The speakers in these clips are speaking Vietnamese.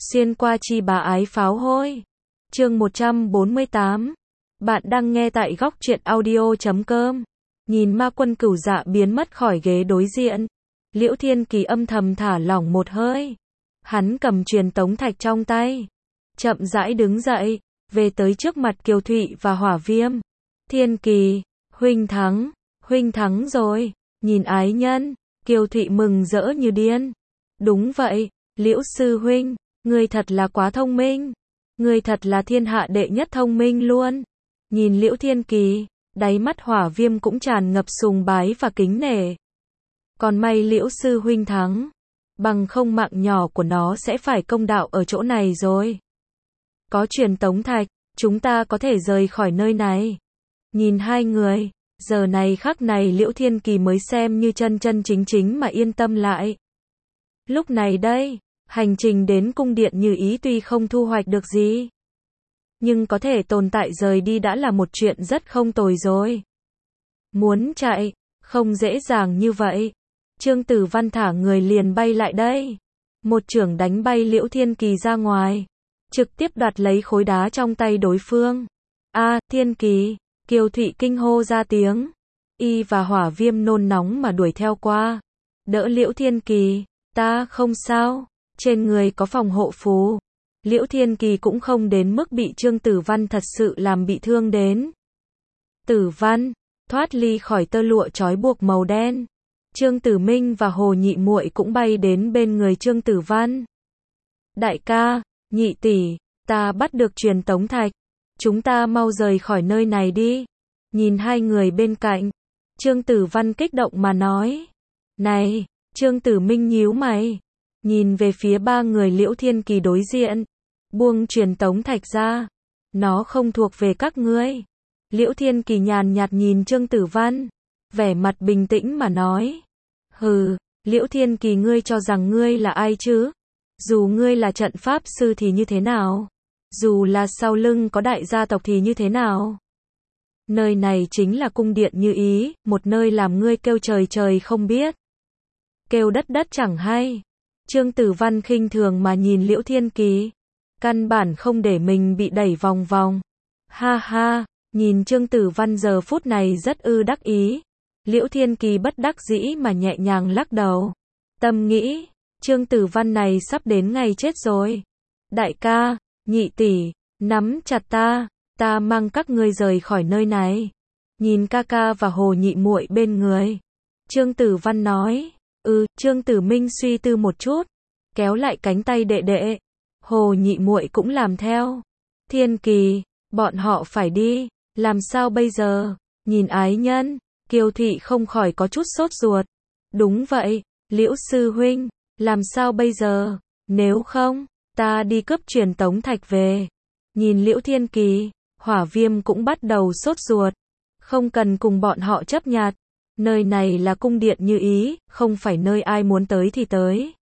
Xuyên qua chi bá ái pháo hôi. Chương 148. Bạn đang nghe tại góc truyện audio.com. Nhìn ma quân Cửu Dạ biến mất khỏi ghế đối diện, Liễu Thiên Kỳ âm thầm thả lỏng một hơi. Hắn cầm truyền tống thạch trong tay, chậm rãi đứng dậy, về tới trước mặt Kiều Thụy và Hỏa Viêm. Thiên Kỳ, huynh thắng rồi. Nhìn ái nhân, Kiều Thụy mừng rỡ như điên. Đúng vậy, Liễu sư huynh, ngươi thật là quá thông minh. Ngươi thật là thiên hạ đệ nhất thông minh luôn. Nhìn Liễu Thiên Kỳ, đáy mắt Hỏa Viêm cũng tràn ngập sùng bái và kính nể. Còn may Liễu sư huynh thắng, bằng không mạng nhỏ của nó sẽ phải công đạo ở chỗ này rồi. Có truyền tống thạch, chúng ta có thể rời khỏi nơi này. Nhìn hai người, giờ này khắc này Liễu Thiên Kỳ mới xem như chân chính mà yên tâm lại. Lúc này đây, hành trình đến cung điện Như Ý tuy không thu hoạch được gì, nhưng có thể tồn tại rời đi đã là một chuyện rất không tồi rồi. Muốn chạy, không dễ dàng như vậy. Trương Tử Văn thả người liền bay lại đây. Một chưởng đánh bay Liễu Thiên Kỳ ra ngoài, trực tiếp đoạt lấy khối đá trong tay đối phương. Thiên Kỳ, Kiều Thụy kinh hô ra tiếng. Y và Hỏa Viêm nôn nóng mà đuổi theo qua. Đỡ Liễu Thiên Kỳ, ta không sao, trên người có phòng hộ phù. Liễu Thiên Kỳ cũng không đến mức bị Trương Tử Văn thật sự làm bị thương đến. Tử Văn, thoát ly khỏi tơ lụa trói buộc màu đen. Trương Tử Minh và Hồ Nhị Muội cũng bay đến bên người Trương Tử Văn. Đại ca, nhị tỷ, ta bắt được truyền tống thạch. Chúng ta mau rời khỏi nơi này đi. Nhìn hai người bên cạnh, Trương Tử Văn kích động mà nói. Này, Trương Tử Minh nhíu mày, nhìn về phía ba người Liễu Thiên Kỳ đối diện. Buông truyền tống thạch ra, nó không thuộc về các ngươi. Liễu Thiên Kỳ nhàn nhạt nhìn Trương Tử Văn, vẻ mặt bình tĩnh mà nói. Hừ, Liễu Thiên Kỳ, ngươi cho rằng ngươi là ai chứ? Dù ngươi là trận pháp sư thì như thế nào? Dù là sau lưng có đại gia tộc thì như thế nào? Nơi này chính là cung điện Như Ý, một nơi làm ngươi kêu trời không biết, kêu đất chẳng hay. Trương Tử Văn khinh thường mà nhìn Liễu Thiên Kỳ, căn bản không để mình bị đẩy vòng vòng. Ha ha, nhìn Trương Tử Văn giờ phút này rất đắc ý. Liễu Thiên Kỳ bất đắc dĩ mà nhẹ nhàng lắc đầu. Tâm nghĩ, Trương Tử Văn này sắp đến ngày chết rồi. Đại ca, nhị tỷ, nắm chặt ta mang các ngươi rời khỏi nơi này. Nhìn ca ca và Hồ Nhị Muội bên người, Trương Tử Văn nói. Trương Tử Minh suy tư một chút, kéo lại cánh tay đệ đệ. Hồ Nhị Muội cũng làm theo. Thiên Kỳ, bọn họ phải đi, làm sao bây giờ? Nhìn ái nhân, Kiều Thụy không khỏi có chút sốt ruột. Đúng vậy, Liễu sư huynh, làm sao bây giờ? Nếu không, ta đi cướp truyền tống thạch về. Nhìn Liễu Thiên Kỳ, Hỏa Viêm cũng bắt đầu sốt ruột. Không cần cùng bọn họ chấp nhặt. Nơi này là cung điện Như Ý, không phải nơi ai muốn tới thì tới.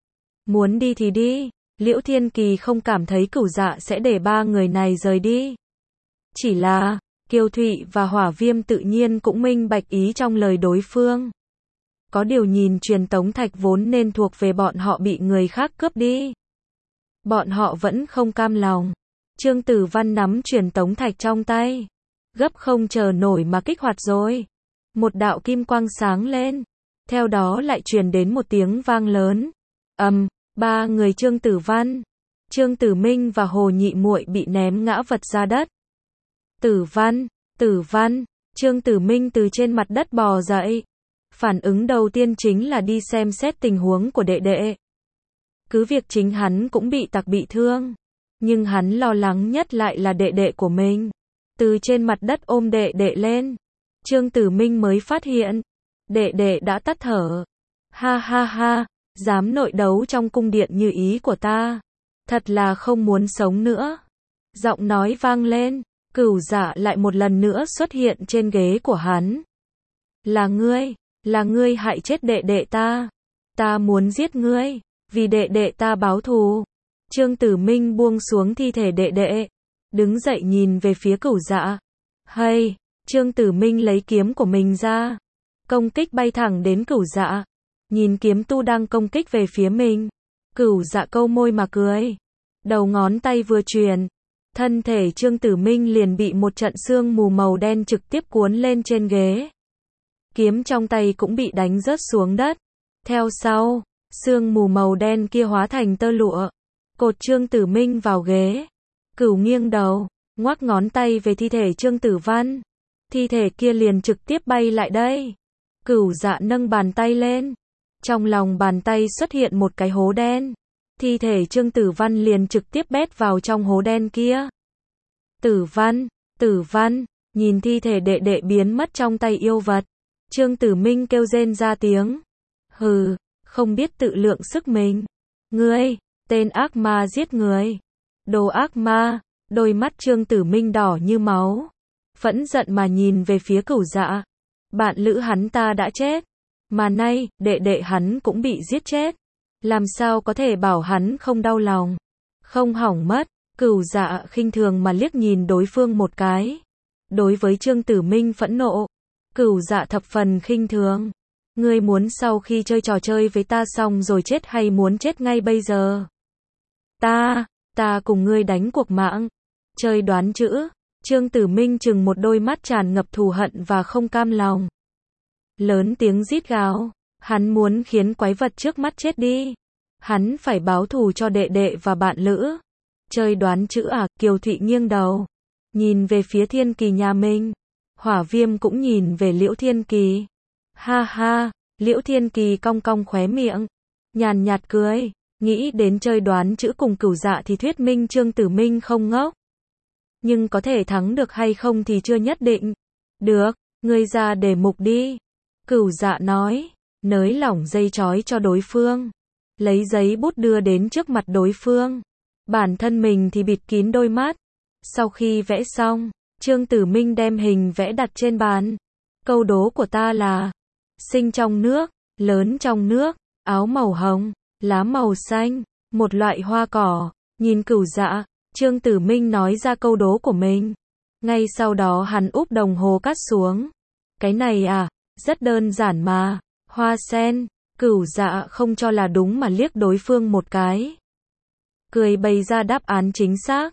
Muốn đi thì đi. Liễu Thiên Kỳ không cảm thấy Cửu Dạ sẽ để ba người này rời đi. Chỉ là, Kiều Thụy và Hỏa Viêm tự nhiên cũng minh bạch ý trong lời đối phương. Có điều nhìn truyền tống thạch vốn nên thuộc về bọn họ bị người khác cướp đi, bọn họ vẫn không cam lòng. Trương Tử Văn nắm truyền tống thạch trong tay, gấp không chờ nổi mà kích hoạt rồi. Một đạo kim quang sáng lên, theo đó lại truyền đến một tiếng vang lớn. Ba người Trương Tử Văn, Trương Tử Minh và Hồ Nhị Muội bị ném ngã vật ra đất. Tử Văn, Trương Tử Minh từ trên mặt đất bò dậy. Phản ứng đầu tiên chính là đi xem xét tình huống của đệ đệ. Cứ việc chính hắn cũng bị tặc bị thương, nhưng hắn lo lắng nhất lại là đệ đệ của mình. Từ trên mặt đất ôm đệ đệ lên, Trương Tử Minh mới phát hiện, đệ đệ đã tắt thở. Ha, dám nội đấu trong cung điện Như Ý của ta, thật là không muốn sống nữa. Giọng nói vang lên, Cửu Dạ lại một lần nữa xuất hiện trên ghế của hắn. Là ngươi hại chết đệ đệ ta muốn giết ngươi, vì đệ đệ ta báo thù. Trương Tử Minh buông xuống thi thể đệ đệ, đứng dậy nhìn về phía Cửu Dạ. Trương Tử Minh lấy kiếm của mình ra, công kích bay thẳng đến Cửu Dạ. Nhìn kiếm tu đang công kích về phía mình, Cửu Dạ câu môi mà cười. Đầu ngón tay vừa chuyển, thân thể Trương Tử Minh liền bị một trận sương mù màu đen trực tiếp cuốn lên trên ghế. Kiếm trong tay cũng bị đánh rớt xuống đất. Theo sau, sương mù màu đen kia hóa thành tơ lụa, cột Trương Tử Minh vào ghế. Cửu nghiêng đầu, ngoắc ngón tay về thi thể Trương Tử Văn. Thi thể kia liền trực tiếp bay lại đây. Cửu Dạ nâng bàn tay lên. Trong lòng bàn tay xuất hiện một cái hố đen. Thi thể Trương Tử Văn liền trực tiếp bét vào trong hố đen kia. Tử Văn, nhìn thi thể đệ đệ biến mất trong tay yêu vật. Trương Tử Minh kêu rên ra tiếng. Hừ, không biết tự lượng sức mình. Ngươi, tên ác ma giết người. Đồ ác ma, đôi mắt Trương Tử Minh đỏ như máu. Phẫn giận mà nhìn về phía Cửu Dạ. Bạn lữ hắn ta đã chết. Mà nay, đệ đệ hắn cũng bị giết chết. Làm sao có thể bảo hắn không đau lòng. Không hỏng mất. Cửu Dạ khinh thường mà liếc nhìn đối phương một cái. Đối với Trương Tử Minh phẫn nộ, Cửu Dạ thập phần khinh thường. Ngươi muốn sau khi chơi trò chơi với ta xong rồi chết hay muốn chết ngay bây giờ? Ta cùng ngươi đánh cuộc mạng. Chơi đoán chữ. Trương Tử Minh trừng một đôi mắt tràn ngập thù hận và không cam lòng. Lớn tiếng rít gào. Hắn muốn khiến quái vật trước mắt chết đi. Hắn phải báo thù cho đệ đệ và bạn lữ. Chơi đoán chữ à? Kiều Thụy nghiêng đầu, nhìn về phía Thiên Kỳ nhà mình. Hỏa Viêm cũng nhìn về Liễu Thiên Kỳ. Ha ha, Liễu Thiên Kỳ cong cong khóe miệng, nhàn nhạt cười, nghĩ đến chơi đoán chữ cùng Cửu Dạ thì thuyết minh Trương Tử Minh không ngốc. Nhưng có thể thắng được hay không thì chưa nhất định. Được, ngươi ra đề mục đi. Cửu Dạ nói, nới lỏng dây trói cho đối phương. Lấy giấy bút đưa đến trước mặt đối phương. Bản thân mình thì bịt kín đôi mắt. Sau khi vẽ xong, Trương Tử Minh đem hình vẽ đặt trên bàn. Câu đố của ta là: sinh trong nước, lớn trong nước, áo màu hồng, lá màu xanh, một loại hoa cỏ. Nhìn Cửu Dạ, Trương Tử Minh nói ra câu đố của mình. Ngay sau đó hắn úp đồng hồ cát xuống. Cái này à, rất đơn giản mà. Hoa sen. Cửu Dạ không cho là đúng mà liếc đối phương một cái. Cười bày ra đáp án chính xác.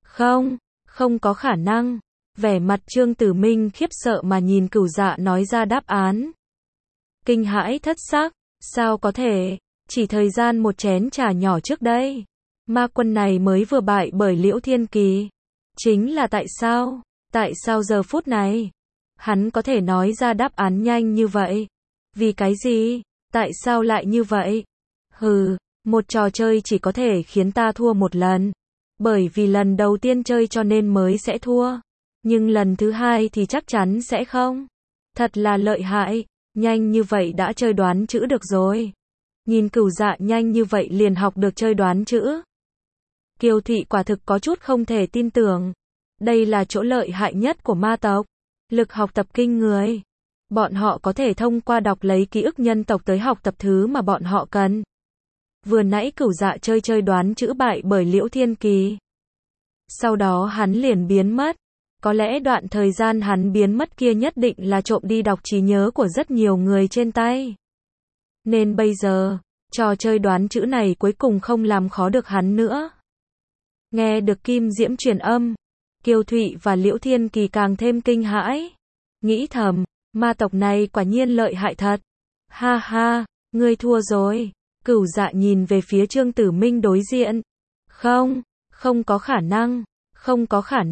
Không có khả năng. Vẻ mặt Trương Tử Minh khiếp sợ mà nhìn Cửu Dạ nói ra đáp án. Kinh hãi thất sắc, sao có thể, chỉ thời gian một chén trà nhỏ trước đây, ma quân này mới vừa bại bởi Liễu Thiên Kỳ. Chính là tại sao giờ phút này, hắn có thể nói ra đáp án nhanh như vậy? Vì cái gì? Tại sao lại như vậy? Hừ, một trò chơi chỉ có thể khiến ta thua một lần. Bởi vì lần đầu tiên chơi cho nên mới sẽ thua. Nhưng lần thứ hai thì chắc chắn sẽ không. Thật là lợi hại, nhanh như vậy đã chơi đoán chữ được rồi. Nhìn Cửu Dạ nhanh như vậy liền học được chơi đoán chữ. Kiều Thị quả thực có chút không thể tin tưởng. Đây là chỗ lợi hại nhất của ma tộc. Lực học tập kinh người. Bọn họ có thể thông qua đọc lấy ký ức nhân tộc tới học tập thứ mà bọn họ cần. Vừa nãy Cửu Dạ chơi đoán chữ bại bởi Liễu Thiên Kỳ. Sau đó hắn liền biến mất. Có lẽ đoạn thời gian hắn biến mất kia nhất định là trộm đi đọc trí nhớ của rất nhiều người trên tay. Nên bây giờ, trò chơi đoán chữ này cuối cùng không làm khó được hắn nữa. Nghe được Kim Diễm truyền âm, Kiều Thụy và Liễu Thiên Kỳ càng thêm kinh hãi. Nghĩ thầm, ma tộc này quả nhiên lợi hại thật. Ha ha, ngươi thua rồi. Cửu Dạ nhìn về phía Trương Tử Minh đối diện. Không có khả năng. Không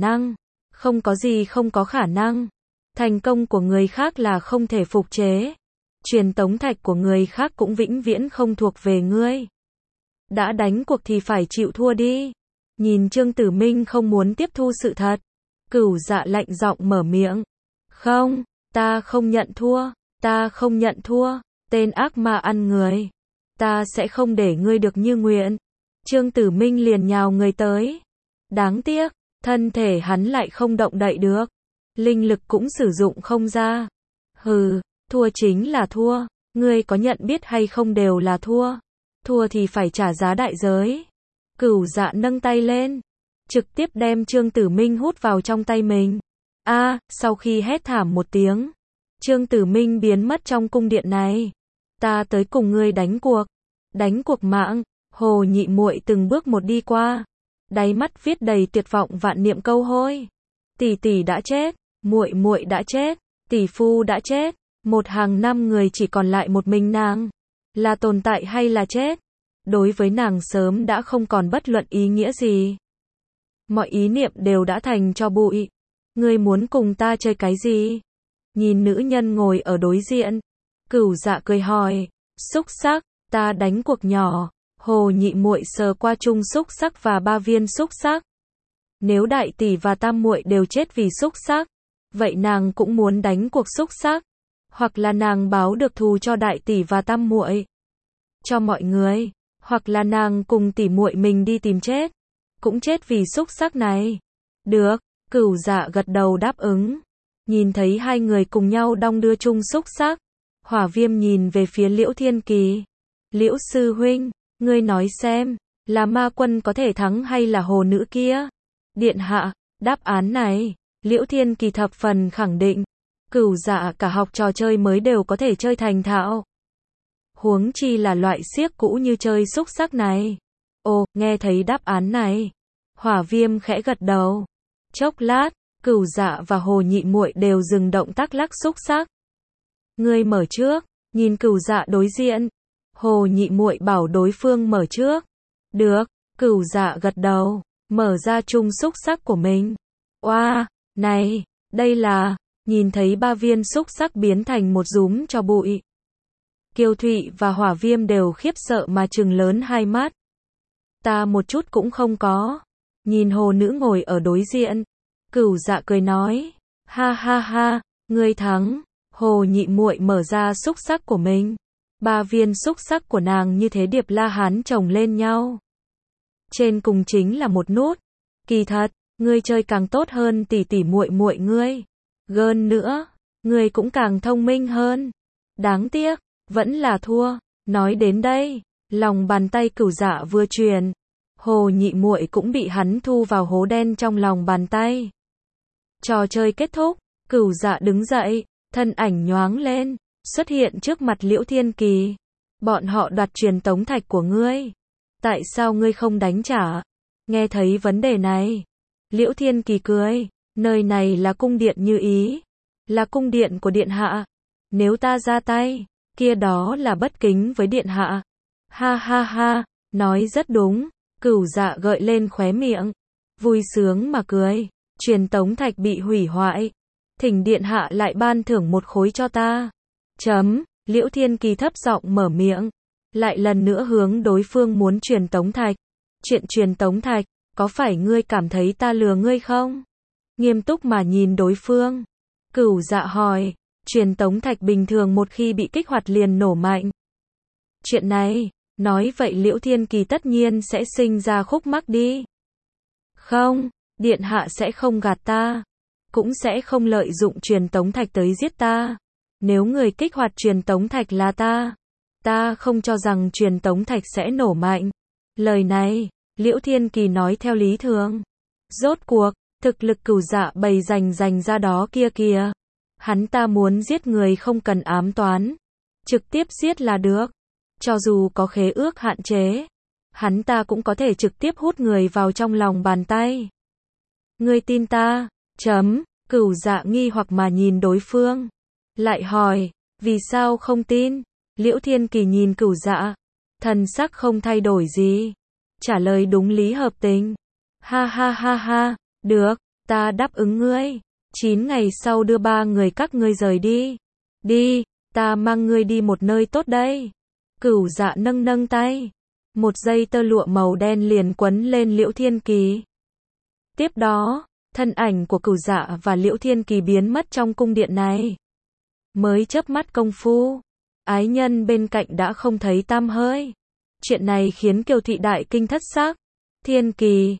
có gì không có khả năng. Thành công của người khác là không thể phục chế. Truyền tống thạch của người khác cũng vĩnh viễn không thuộc về ngươi. Đã đánh cuộc thì phải chịu thua đi. Nhìn Trương Tử Minh không muốn tiếp thu sự thật, Cửu Dạ lạnh giọng mở miệng. Không, ta không nhận thua, tên ác ma ăn người. Ta sẽ không để ngươi được như nguyện. Trương Tử Minh liền nhào người tới. Đáng tiếc, thân thể hắn lại không động đậy được. Linh lực cũng sử dụng không ra. Hừ, thua chính là thua. Ngươi có nhận biết hay không đều là thua. Thua thì phải trả giá đại giới. Cửu Dạ nâng tay lên, trực tiếp đem Trương Tử Minh hút vào trong tay mình. Sau khi hét thảm một tiếng, Trương Tử Minh biến mất trong cung điện này. Ta tới cùng ngươi đánh cuộc mạng. Hồ Nhị Muội từng bước một đi qua, đáy mắt viết đầy tuyệt vọng vạn niệm câu hôi. Tỷ tỷ đã chết, muội muội đã chết, tỷ phu đã chết, một hàng năm người chỉ còn lại một mình nàng. Là tồn tại hay là chết? Đối với nàng sớm đã không còn bất luận ý nghĩa gì. Mọi ý niệm đều đã thành tro bụi. Ngươi muốn cùng ta chơi cái gì? Nhìn nữ nhân ngồi ở đối diện, Cửu Dạ cười hỏi, xúc xắc, ta đánh cuộc nhỏ. Hồ nhị muội sờ qua chung xúc xắc và 3 viên xúc xắc. Nếu đại tỷ và tam muội đều chết vì xúc xắc, vậy nàng cũng muốn đánh cuộc xúc xắc, hoặc là nàng báo được thù cho đại tỷ và tam muội, cho mọi người, hoặc là nàng cùng tỷ muội mình đi tìm chết, cũng chết vì xúc xắc này. Được, Cửu Dạ gật đầu đáp ứng. Nhìn thấy hai người cùng nhau đong đưa chung xúc xắc, Hỏa Viêm nhìn về phía Liễu Thiên Kỳ. Liễu sư huynh, ngươi nói xem, là ma quân có thể thắng hay là hồ nữ kia? Điện hạ, đáp án này, Liễu Thiên Kỳ thập phần khẳng định. Cửu Dạ cả học trò chơi mới đều có thể chơi thành thạo. Huống chi là loại xiếc cũ như chơi xúc xắc này. Ồ, nghe thấy đáp án này. Hỏa Viêm khẽ gật đầu. Chốc lát, Cửu Dạ và Hồ nhị muội đều dừng động tác lắc xúc xắc. Ngươi mở trước, nhìn Cửu Dạ đối diện. Hồ nhị muội bảo đối phương mở trước. Được, Cửu Dạ gật đầu, mở ra chung xúc xắc của mình. Oa, này, đây là, nhìn thấy 3 viên xúc xắc biến thành một dúm tro bụi. Kiều Thụy và Hỏa Viêm đều khiếp sợ mà trừng lớn hai mắt. Ta một chút cũng không có. Nhìn hồ nữ ngồi ở đối diện, Cửu Dạ cười nói, ha ha ha, ngươi thắng. Hồ nhị muội mở ra xúc xắc của mình. 3 viên xúc xắc của nàng như thế điệp la hán chồng lên nhau. Trên cùng chính là một nút. Kỳ thật, ngươi chơi càng tốt hơn tỷ tỷ muội muội ngươi. Gơn nữa, ngươi cũng càng thông minh hơn. Đáng tiếc, vẫn là thua. Nói đến đây, lòng bàn tay Cửu Dạ vừa truyền, Hồ nhị muội cũng bị hắn thu vào hố đen trong lòng bàn tay. Trò chơi kết thúc, Cửu Dạ đứng dậy, thân ảnh nhoáng lên, xuất hiện trước mặt Liễu Thiên Kỳ. Bọn họ đoạt truyền tống thạch của ngươi. Tại sao ngươi không đánh trả? Nghe thấy vấn đề này, Liễu Thiên Kỳ cười, nơi này là cung điện Như Ý, là cung điện của điện hạ. Nếu ta ra tay, kia đó là bất kính với điện hạ. Ha ha ha, nói rất đúng. Cửu Dạ gợi lên khóe miệng, vui sướng mà cười. Truyền tống thạch bị hủy hoại, thỉnh điện hạ lại ban thưởng một khối cho ta. Liễu Thiên Kỳ thấp giọng mở miệng, lại lần nữa hướng đối phương muốn truyền tống thạch. Chuyện truyền tống thạch, có phải ngươi cảm thấy ta lừa ngươi không? Nghiêm túc mà nhìn đối phương, Cửu Dạ hỏi, truyền tống thạch bình thường một khi bị kích hoạt liền nổ mạnh. Chuyện này, nói vậy Liễu Thiên Kỳ tất nhiên sẽ sinh ra khúc mắc đi. Không, điện hạ sẽ không gạt ta, cũng sẽ không lợi dụng truyền tống thạch tới giết ta. Nếu người kích hoạt truyền tống thạch là ta không cho rằng truyền tống thạch sẽ nổ mạnh. Lời này, Liễu Thiên Kỳ nói theo lý thường. Rốt cuộc, thực lực Cửu Dạ bày rành ra đó kia kìa. Hắn ta muốn giết người không cần ám toán, trực tiếp giết là được. Cho dù có khế ước hạn chế, hắn ta cũng có thể trực tiếp hút người vào trong lòng bàn tay. Ngươi tin ta? Cửu Dạ nghi hoặc mà nhìn đối phương, lại hỏi, vì sao không tin? Liễu Thiên Kỳ nhìn Cửu Dạ, thần sắc không thay đổi gì, trả lời đúng lý hợp tình. Ha ha ha ha, được, ta đáp ứng ngươi. 9 ngày sau đưa 3 người các ngươi rời đi. Đi, ta mang ngươi đi một nơi tốt đây. Cửu Dạ nâng tay, một dây tơ lụa màu đen liền quấn lên Liễu Thiên Kỳ. Tiếp đó, thân ảnh của Cửu Dạ và Liễu Thiên Kỳ biến mất trong cung điện này. Mới chớp mắt công phu, ái nhân bên cạnh đã không thấy tăm hơi. Chuyện này khiến Kiều Thụy đại kinh thất sắc. Thiên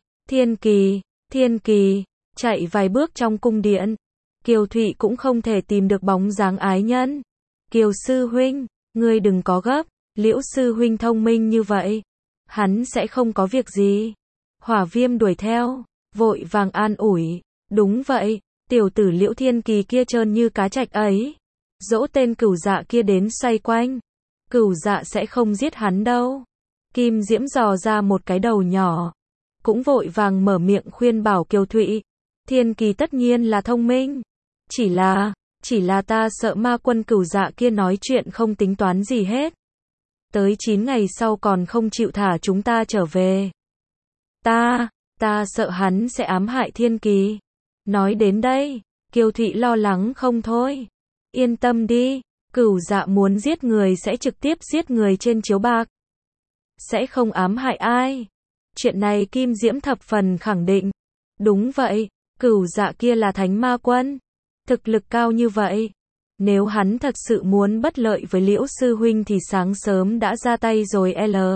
Kỳ, chạy vài bước trong cung điện. Kiều Thụy cũng không thể tìm được bóng dáng ái nhân. Kiều sư huynh, ngươi đừng có gấp, Liễu sư huynh thông minh như vậy, hắn sẽ không có việc gì. Hỏa Viêm đuổi theo, vội vàng an ủi, đúng vậy, tiểu tử Liễu Thiên Kỳ kia trơn như cá trạch ấy, dỗ tên Cửu Dạ kia đến xoay quanh. Cửu Dạ sẽ không giết hắn đâu. Kim Diễm dò ra một cái đầu nhỏ, cũng vội vàng mở miệng khuyên bảo Kiều Thụy. Thiên Kỳ tất nhiên là thông minh. Chỉ là ta sợ ma quân Cửu Dạ kia nói chuyện không tính toán gì hết. Tới 9 ngày sau còn không chịu thả chúng ta trở về. Ta sợ hắn sẽ ám hại Thiên Kỳ. Nói đến đây, Kiều Thụy lo lắng không thôi. Yên tâm đi, Cửu Dạ muốn giết người sẽ trực tiếp giết người trên chiếu bạc. Sẽ không ám hại ai. Chuyện này Kim Diễm thập phần khẳng định. Đúng vậy, Cửu Dạ kia là thánh ma quân. Thực lực cao như vậy. Nếu hắn thật sự muốn bất lợi với Liễu sư huynh thì sáng sớm đã ra tay rồi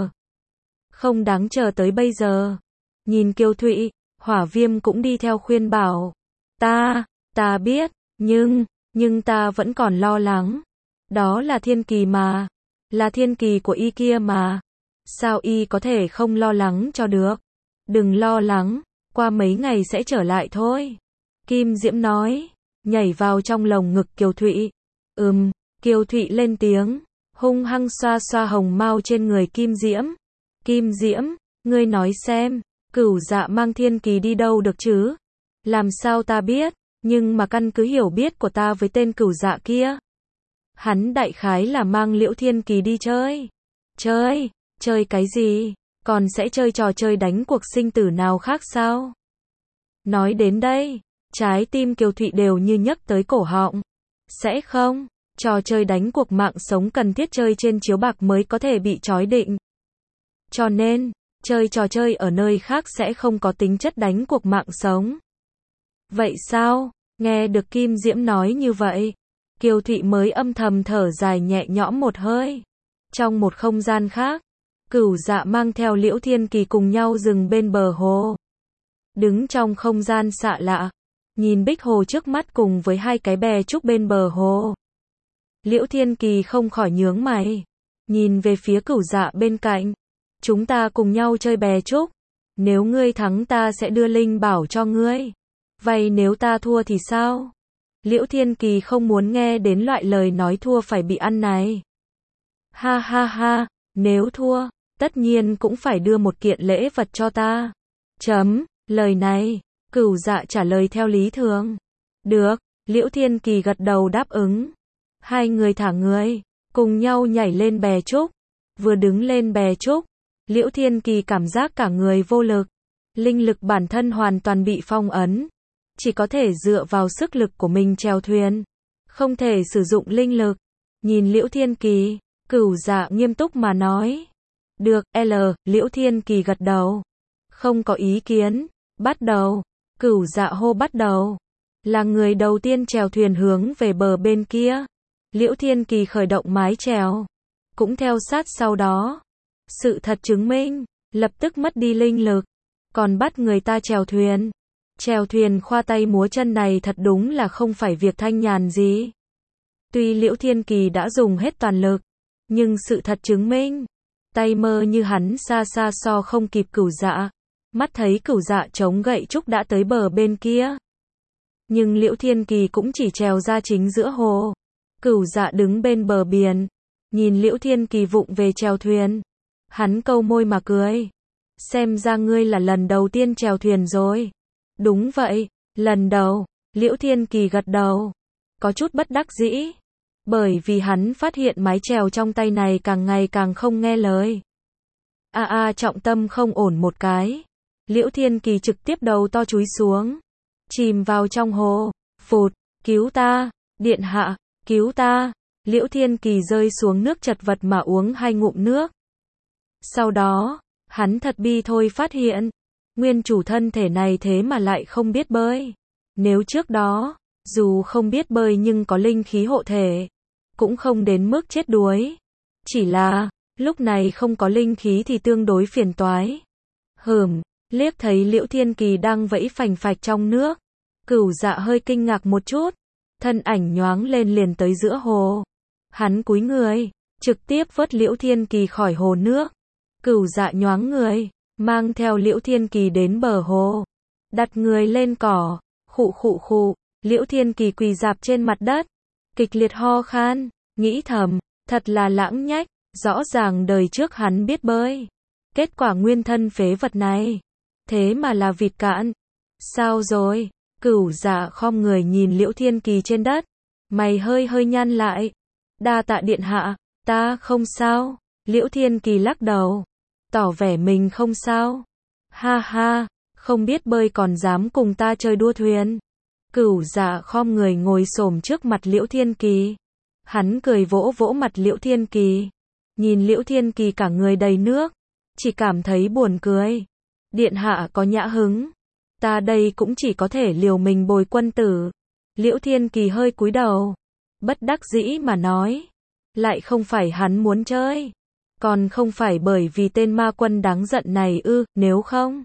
không đáng chờ tới bây giờ. Nhìn Kiều Thụy, Hỏa Viêm cũng đi theo khuyên bảo. Ta biết, nhưng ta vẫn còn lo lắng. Đó là Thiên Kỳ mà. Là Thiên Kỳ của y kia mà. Sao y có thể không lo lắng cho được? Đừng lo lắng, qua mấy ngày sẽ trở lại thôi. Kim Diễm nói, nhảy vào trong lồng ngực Kiều Thụy. Kiều Thụy lên tiếng, hung hăng xoa xoa hồng mao trên người Kim Diễm. Kim Diễm, ngươi nói xem, Cửu Dạ mang Thiên Kỳ đi đâu được chứ? Làm sao ta biết, nhưng mà căn cứ hiểu biết của ta với tên Cửu Dạ kia. Hắn đại khái là mang Liễu Thiên Kỳ đi chơi. Chơi cái gì? Còn sẽ chơi trò chơi đánh cuộc sinh tử nào khác sao? Nói đến đây, trái tim Kiều Thụy đều như nhấc tới cổ họng. Sẽ không, trò chơi đánh cuộc mạng sống cần thiết chơi trên chiếu bạc mới có thể bị trói định. Cho nên, chơi trò chơi ở nơi khác sẽ không có tính chất đánh cuộc mạng sống. Vậy sao? Nghe được Kim Diễm nói như vậy, Kiều Thụy mới âm thầm thở dài nhẹ nhõm một hơi. Trong một không gian khác, Cửu Dạ mang theo Liễu Thiên Kỳ cùng nhau dừng bên bờ hồ. Đứng trong không gian xạ lạ, nhìn bích hồ trước mắt cùng với hai cái bè trúc bên bờ hồ. Liễu Thiên Kỳ không khỏi nhướng mày, nhìn về phía Cửu Dạ bên cạnh. Chúng ta cùng nhau chơi bè trúc. Nếu ngươi thắng ta sẽ đưa linh bảo cho ngươi. Vậy nếu ta thua thì sao? Liễu Thiên Kỳ không muốn nghe đến loại lời nói thua phải bị ăn này. Ha ha ha, nếu thua, tất nhiên cũng phải đưa một kiện lễ vật cho ta. Lời này, Cửu Dạ trả lời theo lý thường. Được, Liễu Thiên Kỳ gật đầu đáp ứng. Hai người thả người, cùng nhau nhảy lên bè trúc. Vừa đứng lên bè trúc, Liễu Thiên Kỳ cảm giác cả người vô lực. Linh lực bản thân hoàn toàn bị phong ấn. Chỉ có thể dựa vào sức lực của mình chèo thuyền. Không thể sử dụng linh lực. Nhìn Liễu Thiên Kỳ, Cửu Dạ nghiêm túc mà nói. Được, Liễu Thiên Kỳ gật đầu. Không có ý kiến. Bắt đầu. Cửu Dạ hô bắt đầu. Là người đầu tiên chèo thuyền hướng về bờ bên kia. Liễu Thiên Kỳ khởi động mái chèo. Cũng theo sát sau đó. Sự thật chứng minh, lập tức mất đi linh lực. Còn bắt người ta chèo thuyền. Chèo thuyền khoa tay múa chân này thật đúng là không phải việc thanh nhàn gì. Tuy Liễu Thiên Kỳ đã dùng hết toàn lực, nhưng sự thật chứng minh, tay mơ như hắn xa xa so không kịp Cửu Dạ. Mắt thấy Cửu Dạ chống gậy trúc đã tới bờ bên kia. Nhưng Liễu Thiên Kỳ cũng chỉ chèo ra chính giữa hồ. Cửu Dạ đứng bên bờ biển, nhìn Liễu Thiên Kỳ vụng về chèo thuyền. Hắn câu môi mà cười. Xem ra ngươi là lần đầu tiên chèo thuyền rồi. Đúng vậy, lần đầu. Liễu Thiên Kỳ gật đầu. Có chút bất đắc dĩ. Bởi vì hắn phát hiện mái chèo trong tay này càng ngày càng không nghe lời. Trọng tâm không ổn một cái. Liễu Thiên Kỳ trực tiếp đầu to chúi xuống. Chìm vào trong hồ. Phụt, cứu ta, điện hạ, cứu ta. Liễu Thiên Kỳ rơi xuống nước chật vật mà uống 2 ngụm nước. Sau đó, hắn thật bi thôi phát hiện, nguyên chủ thân thể này thế mà lại không biết bơi. Nếu trước đó, dù không biết bơi nhưng có linh khí hộ thể, cũng không đến mức chết đuối. Chỉ là, lúc này không có linh khí thì tương đối phiền toái. Liếc thấy Liễu Thiên Kỳ đang vẫy phành phạch trong nước. Cửu Dạ hơi kinh ngạc một chút, thân ảnh nhoáng lên liền tới giữa hồ. Hắn cúi người, trực tiếp vớt Liễu Thiên Kỳ khỏi hồ nước. Cửu Dạ nhoáng người, mang theo Liễu Thiên Kỳ đến bờ hồ. Đặt người lên cỏ, khụ. Liễu Thiên Kỳ quỳ rạp trên mặt đất, kịch liệt ho khan, nghĩ thầm, thật là lãng nhách, rõ ràng đời trước hắn biết bơi. Kết quả nguyên thân phế vật này, thế mà là vịt cạn. Sao rồi? Cửu Dạ khom người nhìn Liễu Thiên Kỳ trên đất, mày hơi hơi nhăn lại. Đa tạ điện hạ, ta không sao. Liễu Thiên Kỳ lắc đầu, tỏ vẻ mình không sao. Ha ha, không biết bơi còn dám cùng ta chơi đua thuyền. Cửu Dạ khom người ngồi xổm trước mặt Liễu Thiên Kỳ. Hắn cười vỗ vỗ mặt Liễu Thiên Kỳ. Nhìn Liễu Thiên Kỳ cả người đầy nước, chỉ cảm thấy buồn cười. Điện hạ có nhã hứng, ta đây cũng chỉ có thể liều mình bồi quân tử. Liễu Thiên Kỳ hơi cúi đầu, bất đắc dĩ mà nói. Lại không phải hắn muốn chơi, còn không phải bởi vì tên ma quân đáng giận này ư, nếu không,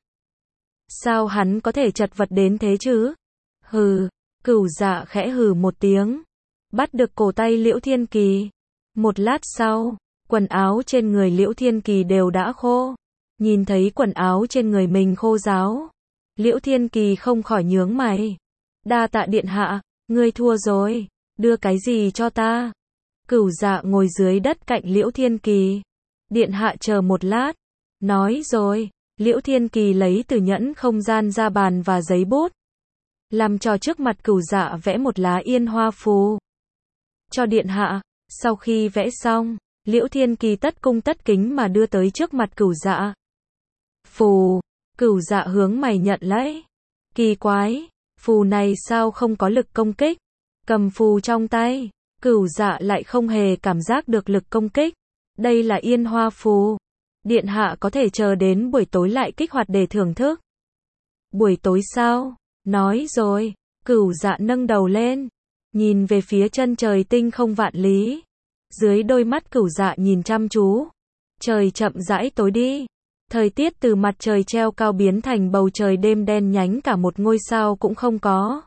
sao hắn có thể chật vật đến thế chứ? Hừ, Cửu Dạ khẽ hừ một tiếng, bắt được cổ tay Liễu Thiên Kỳ. Một lát sau, quần áo trên người Liễu Thiên Kỳ đều đã khô. Nhìn thấy quần áo trên người mình khô ráo, Liễu Thiên Kỳ không khỏi nhướng mày. Đa tạ điện hạ, ngươi thua rồi, đưa cái gì cho ta? Cửu Dạ ngồi dưới đất cạnh Liễu Thiên Kỳ. Điện hạ chờ một lát. Nói rồi, Liễu Thiên Kỳ lấy từ nhẫn không gian ra bàn và giấy bút. Làm trò trước mặt Cửu Dạ vẽ một lá yên hoa phù. Cho điện hạ, sau khi vẽ xong, Liễu Thiên Kỳ tất cung tất kính mà đưa tới trước mặt Cửu Dạ. Phù, Cửu Dạ hướng mày nhận lấy. Kỳ quái, phù này sao không có lực công kích? Cầm phù trong tay, Cửu Dạ lại không hề cảm giác được lực công kích. Đây là yên hoa phù. Điện hạ có thể chờ đến buổi tối lại kích hoạt để thưởng thức. Buổi tối sao? Nói rồi, Cửu Dạ nâng đầu lên, nhìn về phía chân trời tinh không vạn lý. Dưới đôi mắt Cửu Dạ nhìn chăm chú, trời chậm rãi tối đi. Thời tiết từ mặt trời treo cao biến thành bầu trời đêm đen nhánh, cả một ngôi sao cũng không có.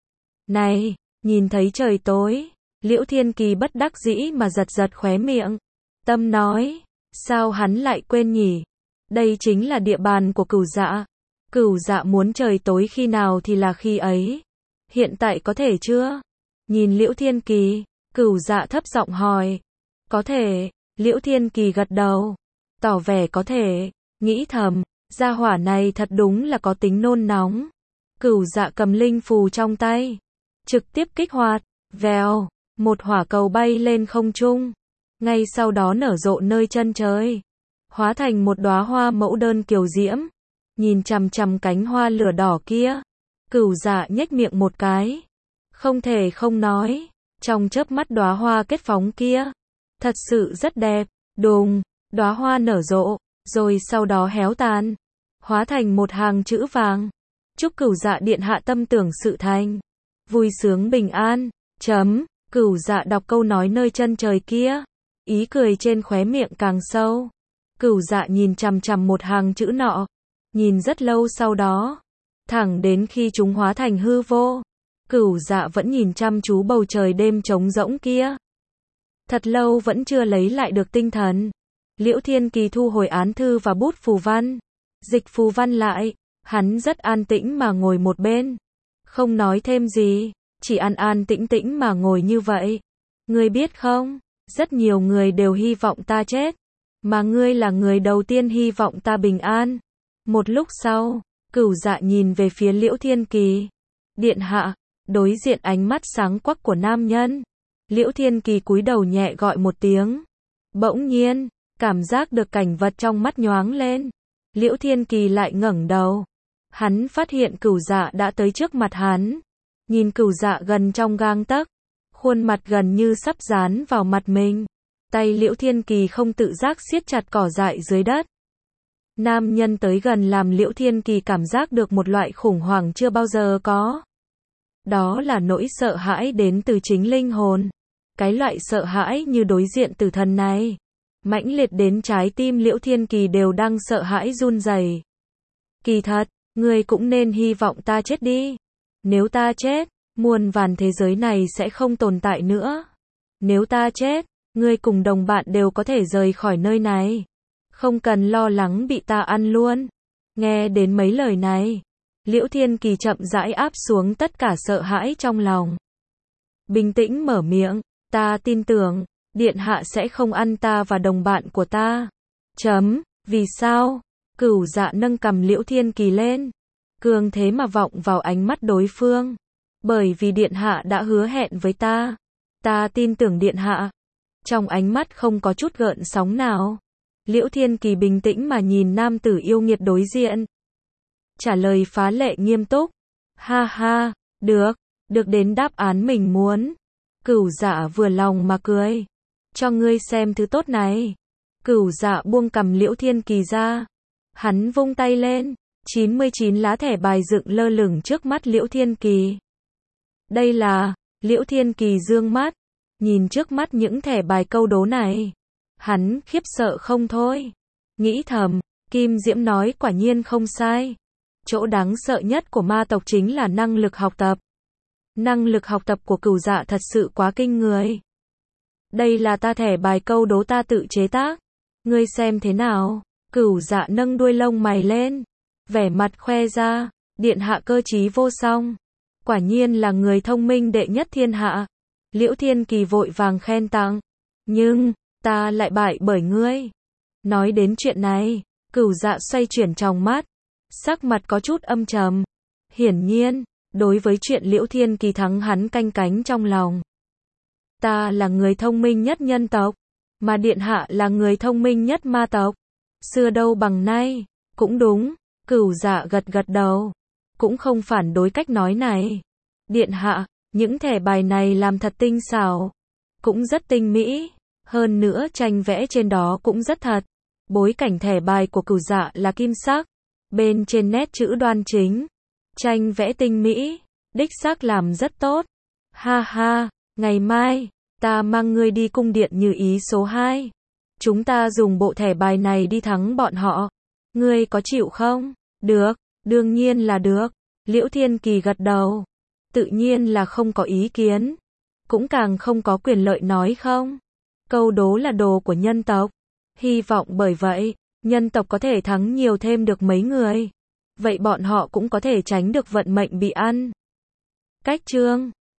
Này, nhìn thấy trời tối, Liễu Thiên Kỳ bất đắc dĩ mà giật giật khóe miệng. Tâm nói, sao hắn lại quên nhỉ? Đây chính là địa bàn của Cửu Dạ. Cửu Dạ muốn trời tối khi nào thì là khi ấy. Hiện tại có thể chưa? Nhìn Liễu Thiên Kỳ, Cửu Dạ thấp giọng hỏi. Có thể, Liễu Thiên Kỳ gật đầu, tỏ vẻ có thể, nghĩ thầm, gia hỏa này thật đúng là có tính nôn nóng. Cửu Dạ cầm linh phù trong tay, trực tiếp kích hoạt, vèo, một hỏa cầu bay lên không trung, ngay sau đó nở rộ nơi chân trời, hóa thành một đóa hoa mẫu đơn kiều diễm. Nhìn chằm chằm cánh hoa lửa đỏ kia, Cửu Dạ nhếch miệng một cái, không thể không nói, trong chớp mắt đóa hoa kết phóng kia, thật sự rất đẹp. Đùng, đóa hoa nở rộ, rồi sau đó héo tàn, hóa thành một hàng chữ vàng. Chúc Cửu Dạ điện hạ tâm tưởng sự thành, vui sướng bình an. Cửu Dạ đọc câu nói nơi chân trời kia, ý cười trên khóe miệng càng sâu. Cửu Dạ nhìn chằm chằm một hàng chữ nọ, nhìn rất lâu sau đó, thẳng đến khi chúng hóa thành hư vô. Cửu Dạ vẫn nhìn chăm chú bầu trời đêm trống rỗng kia. Thật lâu vẫn chưa lấy lại được tinh thần. Liễu Thiên Kỳ thu hồi án thư và bút phù văn, dịch phù văn lại, hắn rất an tĩnh mà ngồi một bên, không nói thêm gì, chỉ an an tĩnh tĩnh mà ngồi như vậy. Ngươi biết không, rất nhiều người đều hy vọng ta chết, mà ngươi là người đầu tiên hy vọng ta bình an. Một lúc sau, Cửu Dạ nhìn về phía Liễu Thiên Kỳ. Điện hạ, đối diện ánh mắt sáng quắc của nam nhân. Liễu Thiên Kỳ cúi đầu nhẹ gọi một tiếng. Bỗng nhiên, cảm giác được cảnh vật trong mắt nhoáng lên. Liễu Thiên Kỳ lại ngẩng đầu. Hắn phát hiện Cửu Dạ đã tới trước mặt hắn. Nhìn Cửu Dạ gần trong gang tấc, khuôn mặt gần như sắp dán vào mặt mình. Tay Liễu Thiên Kỳ không tự giác siết chặt cỏ dại dưới đất. Nam nhân tới gần làm Liễu Thiên Kỳ cảm giác được một loại khủng hoảng chưa bao giờ có. Đó là nỗi sợ hãi đến từ chính linh hồn. Cái loại sợ hãi như đối diện tử thần này, mãnh liệt đến trái tim Liễu Thiên Kỳ đều đang sợ hãi run rẩy. Kỳ thật, ngươi cũng nên hy vọng ta chết đi. Nếu ta chết, muôn vàn thế giới này sẽ không tồn tại nữa. Nếu ta chết, ngươi cùng đồng bạn đều có thể rời khỏi nơi này. Không cần lo lắng bị ta ăn luôn. Nghe đến mấy lời này, Liễu Thiên Kỳ chậm rãi áp xuống tất cả sợ hãi trong lòng. Bình tĩnh mở miệng, ta tin tưởng, điện hạ sẽ không ăn ta và đồng bạn của ta. Vì sao? Cửu Dạ nâng cầm Liễu Thiên Kỳ lên, cường thế mà vọng vào ánh mắt đối phương. Bởi vì điện hạ đã hứa hẹn với ta. Ta tin tưởng điện hạ. Trong ánh mắt không có chút gợn sóng nào. Liễu Thiên Kỳ bình tĩnh mà nhìn nam tử yêu nghiệt đối diện. Trả lời phá lệ nghiêm túc. Ha ha, được, được đến đáp án mình muốn. Cửu Dạ vừa lòng mà cười. Cho ngươi xem thứ tốt này. Cửu Dạ buông cầm Liễu Thiên Kỳ ra. Hắn vung tay lên. 99 lá thẻ bài dựng lơ lửng trước mắt Liễu Thiên Kỳ. Đây là, Liễu Thiên Kỳ dương mắt. Nhìn trước mắt những thẻ bài câu đố này. Hắn khiếp sợ không thôi. Nghĩ thầm, Kim Diễm nói quả nhiên không sai. Chỗ đáng sợ nhất của ma tộc chính là năng lực học tập. Năng lực học tập của Cửu Dạ thật sự quá kinh người. Đây là ta thẻ bài câu đố ta tự chế tác. Ngươi xem thế nào? Cửu Dạ nâng đuôi lông mày lên. Vẻ mặt khoe ra, điện hạ cơ trí vô song. Quả nhiên là người thông minh đệ nhất thiên hạ. Liễu Thiên Kỳ vội vàng khen tặng. Nhưng, ta lại bại bởi ngươi. Nói đến chuyện này, Cửu Dạ xoay chuyển tròng mắt. Sắc mặt có chút âm trầm. Hiển nhiên, đối với chuyện Liễu Thiên Kỳ thắng hắn canh cánh trong lòng. Ta là người thông minh nhất nhân tộc, mà điện hạ là người thông minh nhất ma tộc. Xưa đâu bằng nay, cũng đúng. Cửu Dạ gật gật đầu. Cũng không phản đối cách nói này. Điện hạ, những thẻ bài này làm thật tinh xảo. Cũng rất tinh mỹ. Hơn nữa tranh vẽ trên đó cũng rất thật. Bối cảnh thẻ bài của Cửu Dạ là kim sắc. Bên trên nét chữ đoan chính. Tranh vẽ tinh mỹ. Đích xác làm rất tốt. Ha ha, ngày mai, ta mang ngươi đi cung điện Như Ý số 2. Chúng ta dùng bộ thẻ bài này đi thắng bọn họ. Ngươi có chịu không? Được, đương nhiên là được. Liễu Thiên Kỳ gật đầu. Tự nhiên là không có ý kiến. Cũng càng không có quyền lợi nói không. Câu đố là đồ của nhân tộc. Hy vọng bởi vậy, nhân tộc có thể thắng nhiều thêm được mấy người. Vậy bọn họ cũng có thể tránh được vận mệnh bị ăn. Cách chương